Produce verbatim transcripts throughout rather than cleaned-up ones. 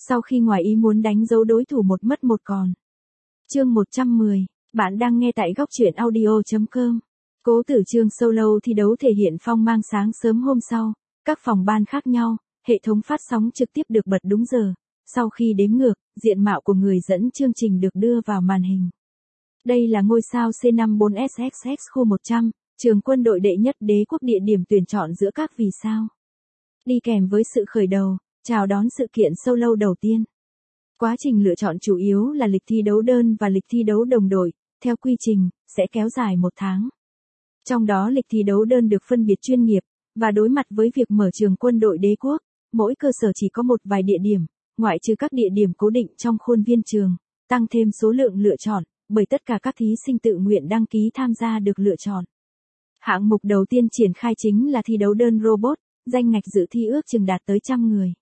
sau khi ngoài ý muốn đánh dấu đối thủ một mất một còn. Chương một trăm mười, bạn đang nghe tại góc truyện audio chấm com. Cố Tử Chương solo thi đấu thể hiện phong mang sáng sớm hôm sau, các phòng ban khác nhau, hệ thống phát sóng trực tiếp được bật đúng giờ. Sau khi đếm ngược, diện mạo của người dẫn chương trình được đưa vào màn hình. Đây là ngôi sao C năm mươi bốn S X X khu một trăm, trường quân đội đệ nhất đế quốc, địa điểm tuyển chọn giữa các vì sao. Đi kèm với sự khởi đầu, chào đón sự kiện solo đầu tiên. Quá trình lựa chọn chủ yếu là lịch thi đấu đơn và lịch thi đấu đồng đội, theo quy trình, sẽ kéo dài một tháng. Trong đó lịch thi đấu đơn được phân biệt chuyên nghiệp, và đối mặt với việc mở trường quân đội đế quốc, mỗi cơ sở chỉ có một vài địa điểm, ngoại trừ các địa điểm cố định trong khuôn viên trường, tăng thêm số lượng lựa chọn, bởi tất cả các thí sinh tự nguyện đăng ký tham gia được lựa chọn. Hạng mục đầu tiên triển khai chính là thi đấu đơn robot, danh ngạch dự thi ước chừng đạt tới trăm người.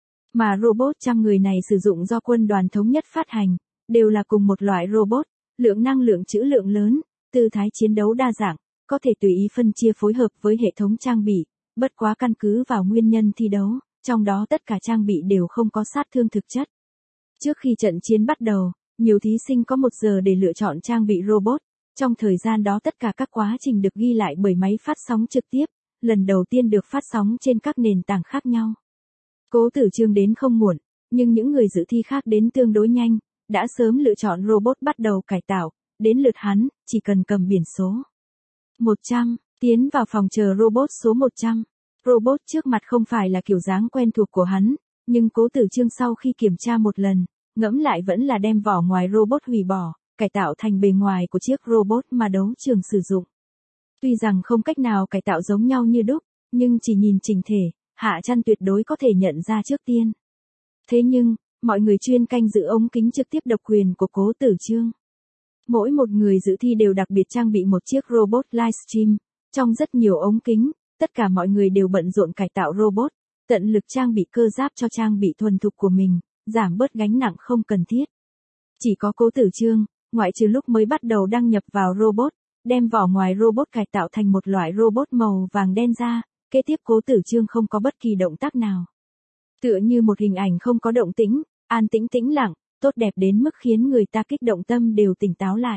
Mà robot trăm người này sử dụng do quân đoàn thống nhất phát hành, đều là cùng một loại robot, lượng năng lượng trữ lượng lớn, tư thái chiến đấu đa dạng, có thể tùy ý phân chia phối hợp với hệ thống trang bị, bất quá căn cứ vào nguyên nhân thi đấu, trong đó tất cả trang bị đều không có sát thương thực chất. Trước khi trận chiến bắt đầu, nhiều thí sinh có một giờ để lựa chọn trang bị robot, trong thời gian đó tất cả các quá trình được ghi lại bởi máy phát sóng trực tiếp, lần đầu tiên được phát sóng trên các nền tảng khác nhau. Cố Tử Chương đến không muộn, nhưng những người dự thi khác đến tương đối nhanh, đã sớm lựa chọn robot bắt đầu cải tạo, đến lượt hắn, chỉ cần cầm biển số một trăm, tiến vào phòng chờ robot số một trăm. Robot trước mặt không phải là kiểu dáng quen thuộc của hắn, nhưng Cố Tử Chương sau khi kiểm tra một lần, ngẫm lại vẫn là đem vỏ ngoài robot hủy bỏ, cải tạo thành bề ngoài của chiếc robot mà đấu trường sử dụng. Tuy rằng không cách nào cải tạo giống nhau như đúc, nhưng chỉ nhìn chỉnh thể, Hạ Trăn tuyệt đối có thể nhận ra trước tiên. Thế nhưng, mọi người chuyên canh giữ ống kính trực tiếp độc quyền của Cố Tử Chương. Mỗi một người dự thi đều đặc biệt trang bị một chiếc robot livestream, trong rất nhiều ống kính, tất cả mọi người đều bận rộn cải tạo robot, tận lực trang bị cơ giáp cho trang bị thuần thục của mình, giảm bớt gánh nặng không cần thiết. Chỉ có Cố Tử Chương, ngoại trừ lúc mới bắt đầu đăng nhập vào robot, đem vỏ ngoài robot cải tạo thành một loại robot màu vàng đen ra, kế tiếp Cố Tử Chương không có bất kỳ động tác nào. Tựa như một hình ảnh không có động tĩnh, an tĩnh tĩnh lặng, tốt đẹp đến mức khiến người ta kích động tâm đều tỉnh táo lại.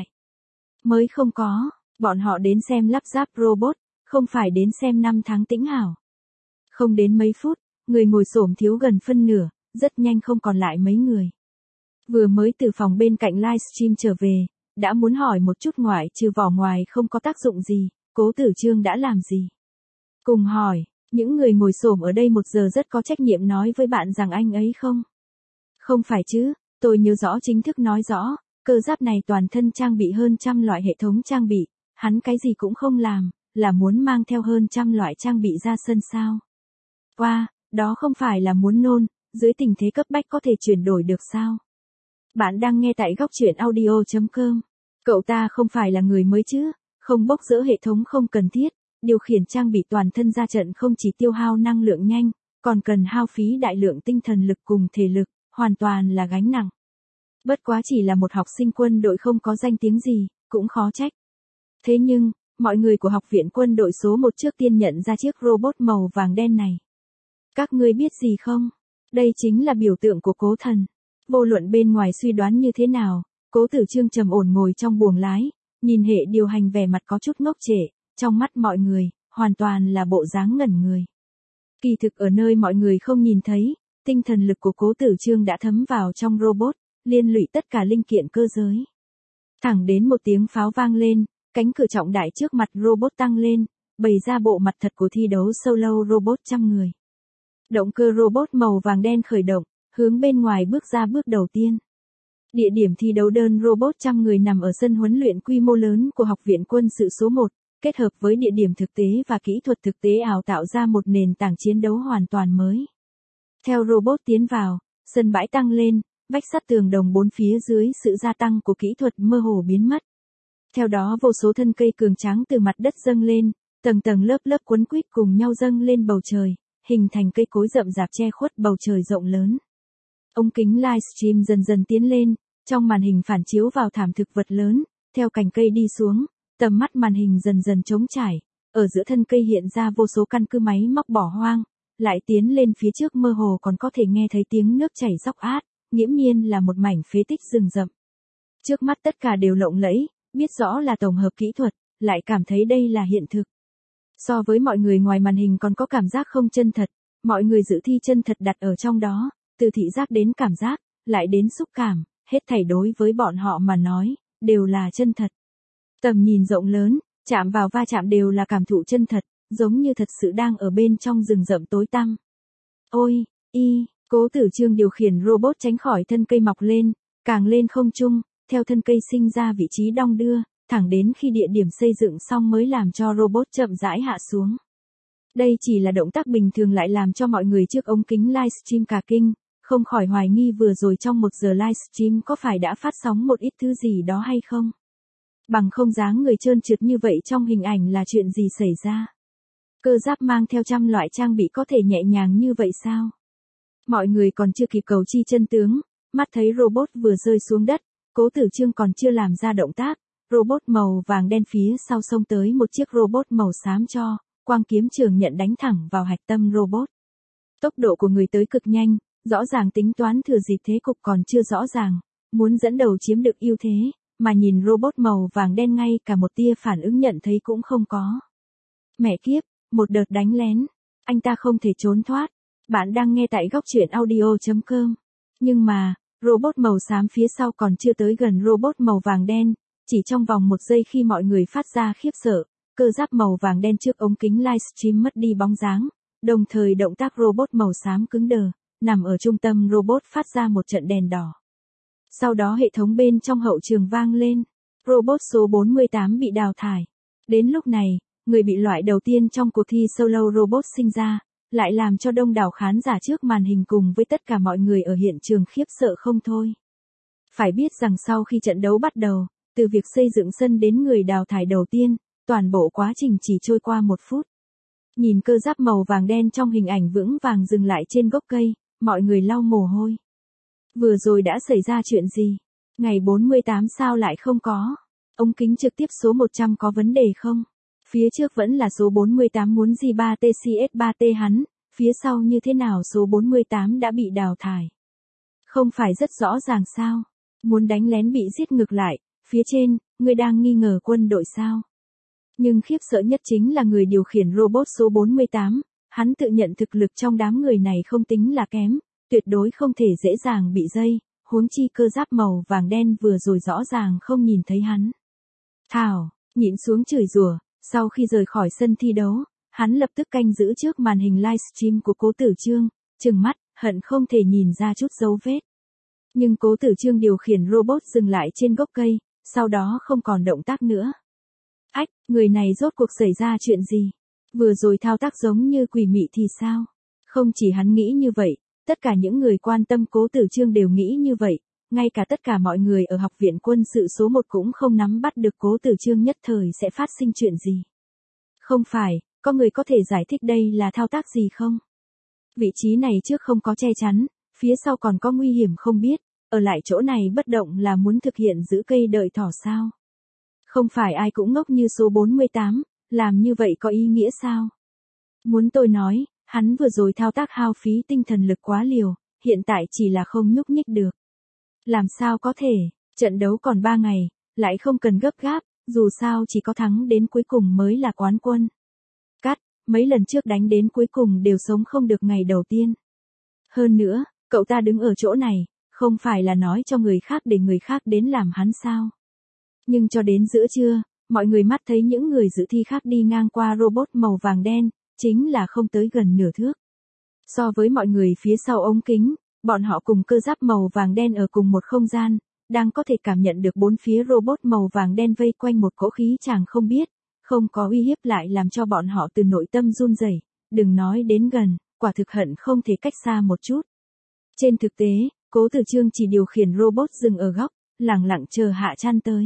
Mới không có, bọn họ đến xem lắp ráp robot, không phải đến xem năm tháng tĩnh hảo. Không đến mấy phút, người ngồi xổm thiếu gần phân nửa, rất nhanh không còn lại mấy người. Vừa mới từ phòng bên cạnh livestream trở về, đã muốn hỏi một chút ngoại trừ vỏ ngoài không có tác dụng gì, Cố Tử Chương đã làm gì. Cùng hỏi, những người ngồi xổm ở đây một giờ rất có trách nhiệm nói với bạn rằng anh ấy không. Không phải chứ, tôi nhớ rõ chính thức nói rõ, cơ giáp này toàn thân trang bị hơn trăm loại hệ thống trang bị, hắn cái gì cũng không làm, là muốn mang theo hơn trăm loại trang bị ra sân sao. Wow, đó không phải là muốn nôn, dưới tình thế cấp bách có thể chuyển đổi được sao. Bạn đang nghe tại góc truyện audio chấm com. Cậu ta không phải là người mới chứ, không bốc dỡ hệ thống không cần thiết, điều khiển trang bị toàn thân ra trận không chỉ tiêu hao năng lượng nhanh, còn cần hao phí đại lượng tinh thần lực cùng thể lực, hoàn toàn là gánh nặng. Bất quá chỉ là một học sinh quân đội không có danh tiếng gì, cũng khó trách. Thế nhưng, mọi người của học viện quân đội số một trước tiên nhận ra chiếc robot màu vàng đen này. Các ngươi biết gì không? Đây chính là biểu tượng của Cố Thần. Vô luận bên ngoài suy đoán như thế nào, Cố Tử Chương trầm ổn ngồi trong buồng lái, nhìn hệ điều hành vẻ mặt có chút ngốc trệ, trong mắt mọi người, hoàn toàn là bộ dáng ngẩn người. Kỳ thực ở nơi mọi người không nhìn thấy, tinh thần lực của Cố Tử Chương đã thấm vào trong robot, liên lụy tất cả linh kiện cơ giới. Thẳng đến một tiếng pháo vang lên, cánh cửa trọng đại trước mặt robot tăng lên, bày ra bộ mặt thật của thi đấu solo robot trăm người. Động cơ robot màu vàng đen khởi động, hướng bên ngoài bước ra bước đầu tiên. Địa điểm thi đấu đơn robot trăm người nằm ở sân huấn luyện quy mô lớn của Học viện Quân sự số một, kết hợp với địa điểm thực tế và kỹ thuật thực tế ảo tạo ra một nền tảng chiến đấu hoàn toàn mới. Theo robot tiến vào, sân bãi tăng lên, vách sắt tường đồng bốn phía dưới sự gia tăng của kỹ thuật mơ hồ biến mất. Theo đó vô số thân cây cường tráng từ mặt đất dâng lên, tầng tầng lớp lớp quấn quýt cùng nhau dâng lên bầu trời, hình thành cây cối rậm rạp che khuất bầu trời rộng lớn. Ống kính livestream dần dần tiến lên, trong màn hình phản chiếu vào thảm thực vật lớn, theo cành cây đi xuống, tầm mắt màn hình dần dần trống trải, ở giữa thân cây hiện ra vô số căn cứ máy móc bỏ hoang, lại tiến lên phía trước mơ hồ còn có thể nghe thấy tiếng nước chảy róc át, nghiễm nhiên là một mảnh phế tích rừng rậm. Trước mắt tất cả đều lộng lẫy, biết rõ là tổng hợp kỹ thuật, lại cảm thấy đây là hiện thực. So với mọi người ngoài màn hình còn có cảm giác không chân thật, mọi người dự thi chân thật đặt ở trong đó, từ thị giác đến cảm giác, lại đến xúc cảm, hết thảy đối với bọn họ mà nói, đều là chân thật. Tầm nhìn rộng lớn, chạm vào va chạm đều là cảm thụ chân thật, giống như thật sự đang ở bên trong rừng rậm tối tăm. Ôi, y, Cố Tử Trương điều khiển robot tránh khỏi thân cây mọc lên, càng lên không trung, theo thân cây sinh ra vị trí đong đưa, thẳng đến khi địa điểm xây dựng xong mới làm cho robot chậm rãi hạ xuống. Đây chỉ là động tác bình thường lại làm cho mọi người trước ống kính livestream cả kinh, không khỏi hoài nghi vừa rồi trong một giờ livestream có phải đã phát sóng một ít thứ gì đó hay không. Bằng không dáng người trơn trượt như vậy trong hình ảnh là chuyện gì xảy ra. Cơ giáp mang theo trăm loại trang bị có thể nhẹ nhàng như vậy sao? Mọi người còn chưa kịp cầu chi chân tướng, mắt thấy robot vừa rơi xuống đất, Cố Tử Trương còn chưa làm ra động tác, robot màu vàng đen phía sau xông tới một chiếc robot màu xám cho, quang kiếm trường nhận đánh thẳng vào hạch tâm robot. Tốc độ của người tới cực nhanh, rõ ràng tính toán thừa dịp thế cục còn chưa rõ ràng, muốn dẫn đầu chiếm được ưu thế, mà nhìn robot màu vàng đen ngay cả một tia phản ứng nhận thấy cũng không có. Mẹ kiếp, một đợt đánh lén, anh ta không thể trốn thoát. Bạn đang nghe tại góc truyện audio chấm com. Nhưng mà, robot màu xám phía sau còn chưa tới gần robot màu vàng đen, chỉ trong vòng một giây khi mọi người phát ra khiếp sợ, cơ giáp màu vàng đen trước ống kính livestream mất đi bóng dáng, đồng thời động tác robot màu xám cứng đờ, nằm ở trung tâm robot phát ra một trận đèn đỏ. Sau đó hệ thống bên trong hậu trường vang lên, robot số bốn mươi tám bị đào thải. Đến lúc này, người bị loại đầu tiên trong cuộc thi solo robot sinh ra, lại làm cho đông đảo khán giả trước màn hình cùng với tất cả mọi người ở hiện trường khiếp sợ không thôi. Phải biết rằng sau khi trận đấu bắt đầu, từ việc xây dựng sân đến người đào thải đầu tiên, toàn bộ quá trình chỉ trôi qua một phút. Nhìn cơ giáp màu vàng đen trong hình ảnh vững vàng dừng lại trên gốc cây, mọi người lau mồ hôi. Vừa rồi đã xảy ra chuyện gì? Ngày bốn mươi tám sao lại không có? Ống kính trực tiếp số một trăm có vấn đề không? Phía trước vẫn là số bốn mươi tám muốn G ba T C S ba T hắn, phía sau như thế nào số bốn mươi tám đã bị đào thải? Không phải rất rõ ràng sao? Muốn đánh lén bị giết ngược lại, phía trên, người đang nghi ngờ quân đội sao? Nhưng khiếp sợ nhất chính là người điều khiển robot số bốn mươi tám, hắn tự nhận thực lực trong đám người này không tính là kém, tuyệt đối không thể dễ dàng bị dây, huống chi cơ giáp màu vàng đen vừa rồi rõ ràng không nhìn thấy hắn. Thảo, nhịn xuống chửi rủa, sau khi rời khỏi sân thi đấu, hắn lập tức canh giữ trước màn hình livestream của Cố Tử Trương, trừng mắt, hận không thể nhìn ra chút dấu vết. Nhưng Cố Tử Trương điều khiển robot dừng lại trên gốc cây, sau đó không còn động tác nữa. Ách, người này rốt cuộc xảy ra chuyện gì? Vừa rồi thao tác giống như quỷ mị thì sao? Không chỉ hắn nghĩ như vậy, tất cả những người quan tâm Cố Tử Trương đều nghĩ như vậy, ngay cả tất cả mọi người ở học viện quân sự số một cũng không nắm bắt được Cố Tử Trương nhất thời sẽ phát sinh chuyện gì. Không phải, có người có thể giải thích đây là thao tác gì không? Vị trí này trước không có che chắn, phía sau còn có nguy hiểm không biết, ở lại chỗ này bất động là muốn thực hiện giữ cây đợi thỏ sao? Không phải ai cũng ngốc như số bốn mươi tám, làm như vậy có ý nghĩa sao? Muốn tôi nói, hắn vừa rồi thao tác hao phí tinh thần lực quá liều, hiện tại chỉ là không nhúc nhích được. Làm sao có thể, trận đấu còn ba ngày, lại không cần gấp gáp, dù sao chỉ có thắng đến cuối cùng mới là quán quân. Cắt, mấy lần trước đánh đến cuối cùng đều sống không được ngày đầu tiên. Hơn nữa, cậu ta đứng ở chỗ này, không phải là nói cho người khác để người khác đến làm hắn sao? Nhưng cho đến giữa trưa, mọi người mắt thấy những người dự thi khác đi ngang qua robot màu vàng đen, chính là không tới gần nửa thước. So với mọi người phía sau ống kính, bọn họ cùng cơ giáp màu vàng đen ở cùng một không gian, đang có thể cảm nhận được bốn phía robot màu vàng đen vây quanh một cỗ khí chàng không biết, không có uy hiếp lại làm cho bọn họ từ nội tâm run rẩy, đừng nói đến gần, quả thực hận không thể cách xa một chút. Trên thực tế, Cố Tử Trương chỉ điều khiển robot dừng ở góc, lặng lặng chờ Hạ Trăn tới.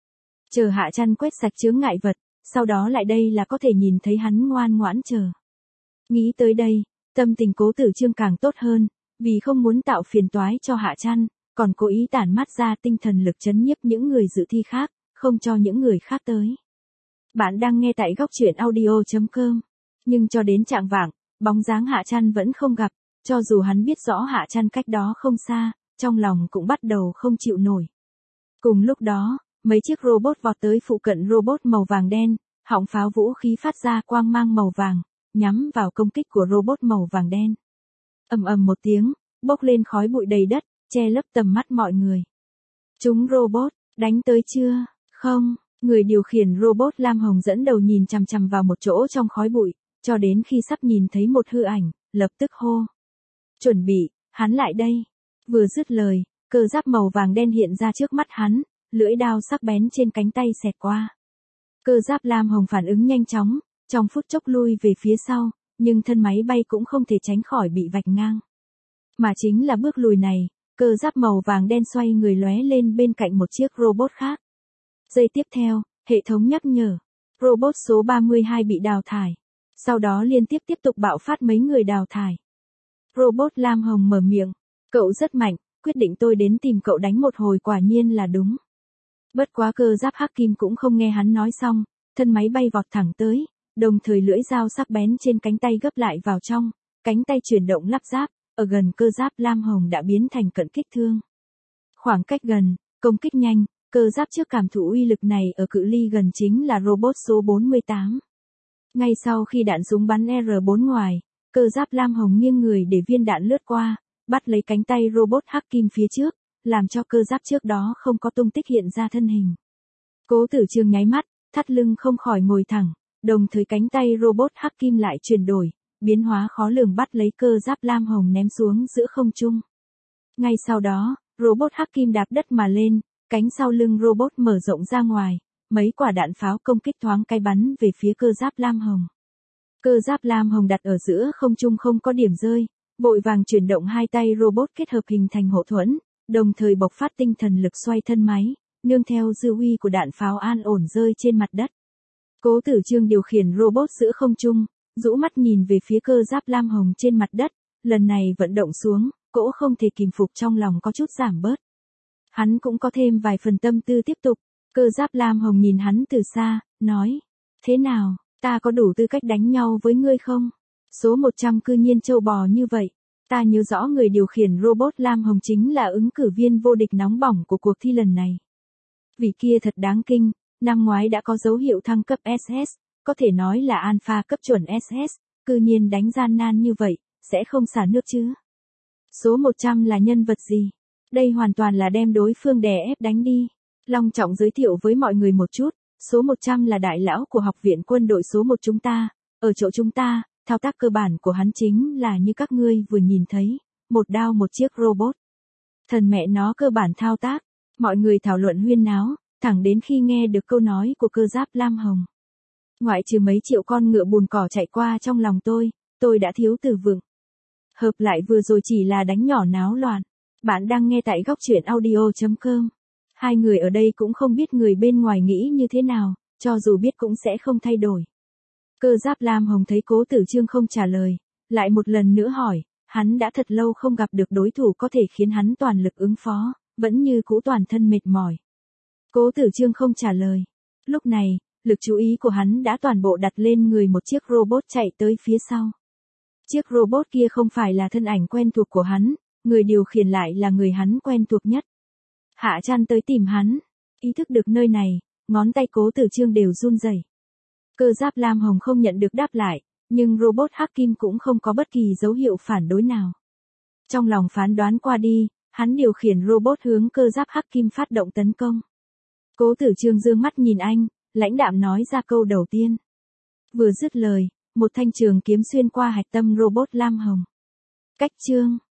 Chờ Hạ Trăn quét sạch chướng ngại vật, sau đó lại đây là có thể nhìn thấy hắn ngoan ngoãn chờ. Nghĩ tới đây, tâm tình Cố Tử Trương càng tốt hơn, vì không muốn tạo phiền toái cho Hạ Trăn, còn cố ý tản mát ra tinh thần lực chấn nhiếp những người dự thi khác, không cho những người khác tới. Bạn đang nghe tại góc truyện audio chấm com. Nhưng cho đến trạng vạng, bóng dáng Hạ Trăn vẫn không gặp, cho dù hắn biết rõ Hạ Trăn cách đó không xa, trong lòng cũng bắt đầu không chịu nổi. Cùng lúc đó, mấy chiếc robot vọt tới phụ cận robot màu vàng đen, họng pháo vũ khí phát ra quang mang màu vàng, nhắm vào công kích của robot màu vàng đen. Ầm ầm một tiếng, bốc lên khói bụi đầy đất, che lấp tầm mắt mọi người. Chúng robot, đánh tới chưa? Không, người điều khiển robot lam hồng dẫn đầu nhìn chằm chằm vào một chỗ trong khói bụi, cho đến khi sắp nhìn thấy một hư ảnh, lập tức hô. Chuẩn bị, hắn lại đây. Vừa dứt lời, cơ giáp màu vàng đen hiện ra trước mắt hắn, lưỡi đao sắc bén trên cánh tay xẹt qua. Cơ giáp lam hồng phản ứng nhanh chóng, trong phút chốc lui về phía sau, nhưng thân máy bay cũng không thể tránh khỏi bị vạch ngang. Mà chính là bước lùi này, cơ giáp màu vàng đen xoay người lóe lên bên cạnh một chiếc robot khác. Giây tiếp theo, hệ thống nhắc nhở, robot số ba mươi hai bị đào thải. Sau đó liên tiếp tiếp tục bạo phát mấy người đào thải. Robot lam hồng mở miệng, cậu rất mạnh, quyết định tôi đến tìm cậu đánh một hồi quả nhiên là đúng. Bất quá cơ giáp hắc kim cũng không nghe hắn nói xong, thân máy bay vọt thẳng tới, đồng thời lưỡi dao sắc bén trên cánh tay gấp lại vào trong, cánh tay chuyển động lắp ráp, ở gần cơ giáp lam hồng đã biến thành cận kích thương. Khoảng cách gần, công kích nhanh, cơ giáp trước cảm thụ uy lực này ở cự ly gần chính là robot số bốn mươi tám. Ngay sau khi đạn súng bắn R bốn ngoài, cơ giáp lam hồng nghiêng người để viên đạn lướt qua, bắt lấy cánh tay robot hắc kim phía trước, làm cho cơ giáp trước đó không có tung tích hiện ra thân hình. Cố Tử Trương nháy mắt, thắt lưng không khỏi ngồi thẳng, đồng thời cánh tay robot hắc kim lại chuyển đổi, biến hóa khó lường bắt lấy cơ giáp lam hồng ném xuống giữa không trung. Ngay sau đó, robot hắc kim đạp đất mà lên, cánh sau lưng robot mở rộng ra ngoài, mấy quả đạn pháo công kích thoáng cái bắn về phía cơ giáp lam hồng. Cơ giáp lam hồng đặt ở giữa không trung không có điểm rơi, vội vàng chuyển động hai tay robot kết hợp hình thành hộ thuẫn, đồng thời bộc phát tinh thần lực xoay thân máy, nương theo dư uy của đạn pháo an ổn rơi trên mặt đất. Cố Tử Trương điều khiển robot giữa không trung, rũ mắt nhìn về phía cơ giáp lam hồng trên mặt đất, lần này vận động xuống, cỗ không thể kìm phục trong lòng có chút giảm bớt. Hắn cũng có thêm vài phần tâm tư tiếp tục, cơ giáp lam hồng nhìn hắn từ xa, nói, thế nào, ta có đủ tư cách đánh nhau với ngươi không? Số một trăm cư nhiên trâu bò như vậy, ta nhớ rõ người điều khiển robot lam hồng chính là ứng cử viên vô địch nóng bỏng của cuộc thi lần này. Vị kia thật đáng kinh, năm ngoái đã có dấu hiệu thăng cấp ét ét, có thể nói là alpha cấp chuẩn ét ét, cư nhiên đánh gian nan như vậy, sẽ không xả nước chứ. Số một trăm là nhân vật gì? Đây hoàn toàn là đem đối phương đè ép đánh đi. Long trọng giới thiệu với mọi người một chút, số một trăm là đại lão của học viện quân đội số một chúng ta, ở chỗ chúng ta, thao tác cơ bản của hắn chính là như các ngươi vừa nhìn thấy, một đao một chiếc robot. Thần mẹ nó cơ bản thao tác, mọi người thảo luận huyên náo, thẳng đến khi nghe được câu nói của cơ giáp lam hồng. Ngoại trừ mấy triệu con ngựa bùn cỏ chạy qua trong lòng tôi, tôi đã thiếu từ vựng. Hợp lại vừa rồi chỉ là đánh nhỏ náo loạn. Bạn đang nghe tại góc truyện audio chấm com. Hai người ở đây cũng không biết người bên ngoài nghĩ như thế nào, cho dù biết cũng sẽ không thay đổi. Cơ giáp lam hồng thấy Cố Tử Trương không trả lời, lại một lần nữa hỏi, hắn đã thật lâu không gặp được đối thủ có thể khiến hắn toàn lực ứng phó, vẫn như cũ toàn thân mệt mỏi. Cố Tử Trương không trả lời. Lúc này, lực chú ý của hắn đã toàn bộ đặt lên người một chiếc robot chạy tới phía sau. Chiếc robot kia không phải là thân ảnh quen thuộc của hắn, người điều khiển lại là người hắn quen thuộc nhất. Hạ Trăn tới tìm hắn, ý thức được nơi này, ngón tay Cố Tử Trương đều run rẩy. Cơ giáp lam hồng không nhận được đáp lại, nhưng robot hắc kim cũng không có bất kỳ dấu hiệu phản đối nào. Trong lòng phán đoán qua đi, hắn điều khiển robot hướng cơ giáp hắc kim phát động tấn công. Cố Tử Trương dương mắt nhìn anh, lãnh đạm nói ra câu đầu tiên. Vừa dứt lời, một thanh trường kiếm xuyên qua hạch tâm robot lam hồng. Cách chương